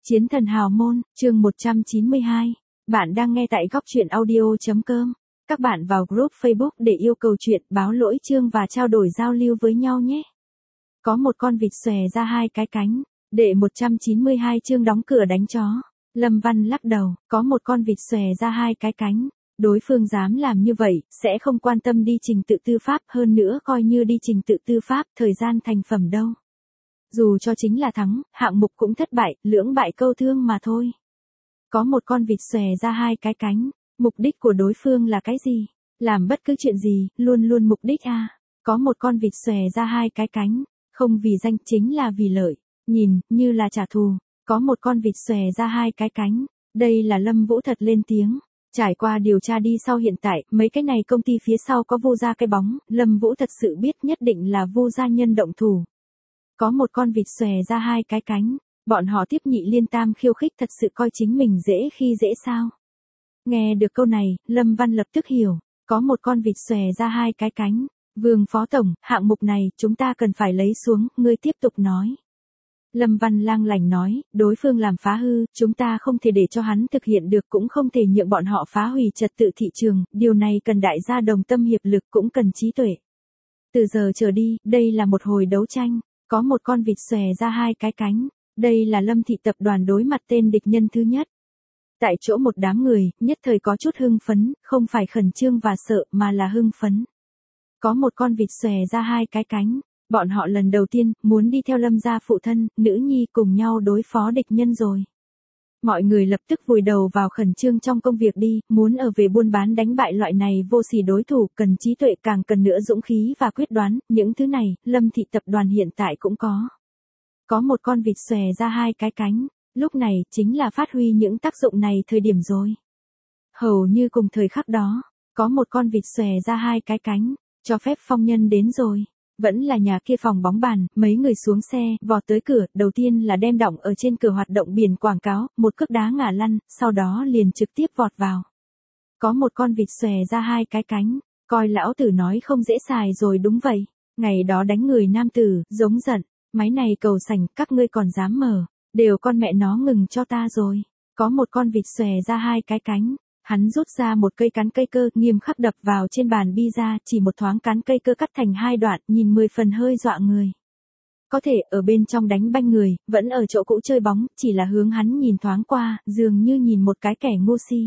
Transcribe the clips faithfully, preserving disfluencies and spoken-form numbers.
Chiến thần hào môn, chương một trăm chín mươi hai. Bạn đang nghe tại góc truyện audio.com. Các bạn vào group Facebook để yêu cầu chuyện, báo lỗi chương và trao đổi giao lưu với nhau nhé. Có một con vịt xòe ra hai cái cánh. Đệ một trăm chín mươi hai chương đóng cửa đánh chó. Lâm Văn lắc đầu, có một con vịt xòe ra hai cái cánh. Đối phương dám làm như vậy, sẽ không quan tâm đi trình tự tư pháp, hơn nữa coi như đi trình tự tư pháp, thời gian thành phẩm đâu. Dù cho chính là thắng, hạng mục cũng thất bại, lưỡng bại câu thương mà thôi. Có một con vịt xòe ra hai cái cánh, mục đích của đối phương là cái gì? Làm bất cứ chuyện gì, luôn luôn mục đích à? Có một con vịt xòe ra hai cái cánh, không vì danh chính là vì lợi, nhìn, như là trả thù. Có một con vịt xòe ra hai cái cánh, đây là Lâm Vũ thật lên tiếng. Trải qua điều tra đi sau hiện tại, mấy cái này công ty phía sau có Vu gia cái bóng, Lâm Vũ thật sự biết nhất định là Vu gia nhân động thủ. Có một con vịt xòe ra hai cái cánh, bọn họ tiếp nhị liên tam khiêu khích thật sự coi chính mình dễ khi dễ sao. Nghe được câu này, Lâm Văn lập tức hiểu, có một con vịt xòe ra hai cái cánh. Vương Phó Tổng, hạng mục này chúng ta cần phải lấy xuống, ngươi tiếp tục nói. Lâm Văn lang lành nói, đối phương làm phá hư, chúng ta không thể để cho hắn thực hiện được, cũng không thể nhượng bọn họ phá hủy trật tự thị trường, điều này cần đại gia đồng tâm hiệp lực, cũng cần trí tuệ. Từ giờ trở đi, đây là một hồi đấu tranh. Có một con vịt xòe ra hai cái cánh, đây là Lâm thị tập đoàn đối mặt tên địch nhân thứ nhất. Tại chỗ một đám người, nhất thời có chút hưng phấn, không phải khẩn trương và sợ mà là hưng phấn. Có một con vịt xòe ra hai cái cánh, bọn họ lần đầu tiên muốn đi theo Lâm gia phụ thân, nữ nhi cùng nhau đối phó địch nhân rồi. Mọi người lập tức vùi đầu vào khẩn trương trong công việc đi, muốn ở về buôn bán đánh bại loại này vô sỉ đối thủ, cần trí tuệ, càng cần nữa dũng khí và quyết đoán, những thứ này, Lâm thị tập đoàn hiện tại cũng có. Có một con vịt xòe ra hai cái cánh, lúc này chính là phát huy những tác dụng này thời điểm rồi. Hầu như cùng thời khắc đó, có một con vịt xòe ra hai cái cánh, cho phép phong nhân đến rồi. Vẫn là nhà kia phòng bóng bàn, mấy người xuống xe, vọt tới cửa, đầu tiên là đem đọng ở trên cửa hoạt động biển quảng cáo, một cước đá ngã lăn, sau đó liền trực tiếp vọt vào. Có một con vịt xòe ra hai cái cánh, coi lão tử nói không dễ xài rồi đúng vậy. Ngày đó đánh người nam tử, giống giận, máy này cầu sảnh, các ngươi còn dám mở, đều con mẹ nó ngừng cho ta rồi. Có một con vịt xòe ra hai cái cánh. Hắn rút ra một cây cán cây cơ, nghiêm khắc đập vào trên bàn pizza, chỉ một thoáng cán cây cơ cắt thành hai đoạn, nhìn mười phần hơi dọa người. Có thể ở bên trong đánh banh người, vẫn ở chỗ cũ chơi bóng, chỉ là hướng hắn nhìn thoáng qua, dường như nhìn một cái kẻ ngu si.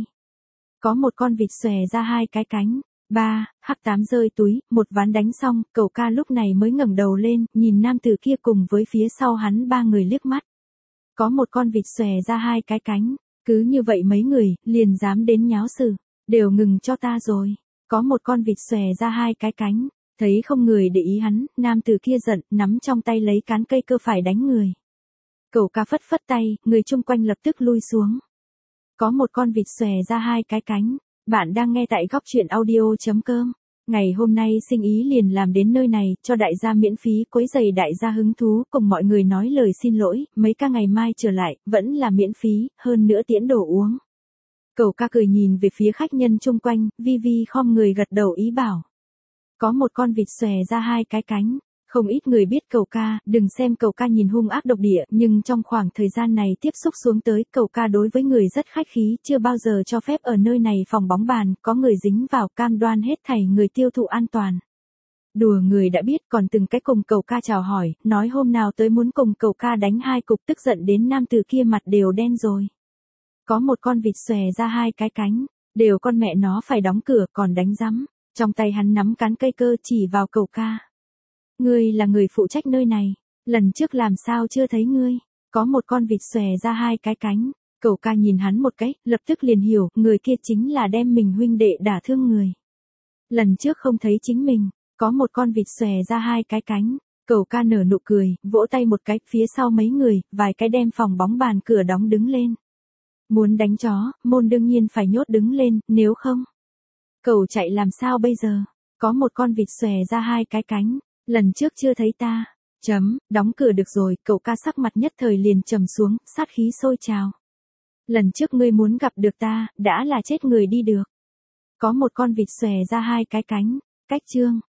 Có một con vịt xòe ra hai cái cánh, ba, hắc tám rơi túi, một ván đánh xong, cậu ca lúc này mới ngẩng đầu lên, nhìn nam tử kia cùng với phía sau hắn ba người liếc mắt. Có một con vịt xòe ra hai cái cánh. Cứ như vậy mấy người, liền dám đến nháo sự, đều ngừng cho ta rồi. Có một con vịt xòe ra hai cái cánh, thấy không người để ý hắn, nam tử kia giận, nắm trong tay lấy cán cây cơ phải đánh người. Cậu ca phất phất tay, người chung quanh lập tức lui xuống. Có một con vịt xòe ra hai cái cánh, bạn đang nghe tại góc truyện audio.com. Ngày hôm nay sinh ý liền làm đến nơi này, cho đại gia miễn phí, quấy giày đại gia hứng thú, cùng mọi người nói lời xin lỗi, mấy ca ngày mai trở lại, vẫn là miễn phí, hơn nữa tiễn đồ uống. Cậu ca cười nhìn về phía khách nhân chung quanh, vi vi khom người gật đầu ý bảo. Có một con vịt xòe ra hai cái cánh, không ít người biết cậu ca, đừng xem cậu ca nhìn hung ác độc địa, nhưng trong khoảng thời gian này tiếp xúc xuống tới, cậu ca đối với người rất khách khí, chưa bao giờ cho phép ở nơi này phòng bóng bàn, có người dính vào, cam đoan hết thảy người tiêu thụ an toàn. Đùa người đã biết, còn từng cái cùng cậu ca chào hỏi, nói hôm nào tới muốn cùng cậu ca đánh hai cục, tức giận đến nam tử kia mặt đều đen rồi. Có một con vịt xòe ra hai cái cánh, đều con mẹ nó phải đóng cửa, còn đánh rắm, trong tay hắn nắm cán cây cơ chỉ vào cậu ca. Ngươi là người phụ trách nơi này, lần trước làm sao chưa thấy ngươi? Có một con vịt xòe ra hai cái cánh, cậu ca nhìn hắn một cái, lập tức liền hiểu, người kia chính là đem mình huynh đệ đả thương người. Lần trước không thấy chính mình, có một con vịt xòe ra hai cái cánh, cậu ca nở nụ cười, vỗ tay một cái, phía sau mấy người, vài cái đem phòng bóng bàn cửa đóng đứng lên. Muốn đánh chó, môn đương nhiên phải nhốt đứng lên, nếu không, cậu chạy làm sao bây giờ? Có một con vịt xòe ra hai cái cánh. Lần trước chưa thấy ta, chấm, đóng cửa được rồi, cậu ca sắc mặt nhất thời liền trầm xuống, sát khí sôi trào. Lần trước ngươi muốn gặp được ta, đã là chết người đi được. Có một con vịt xòe ra hai cái cánh, cách chương,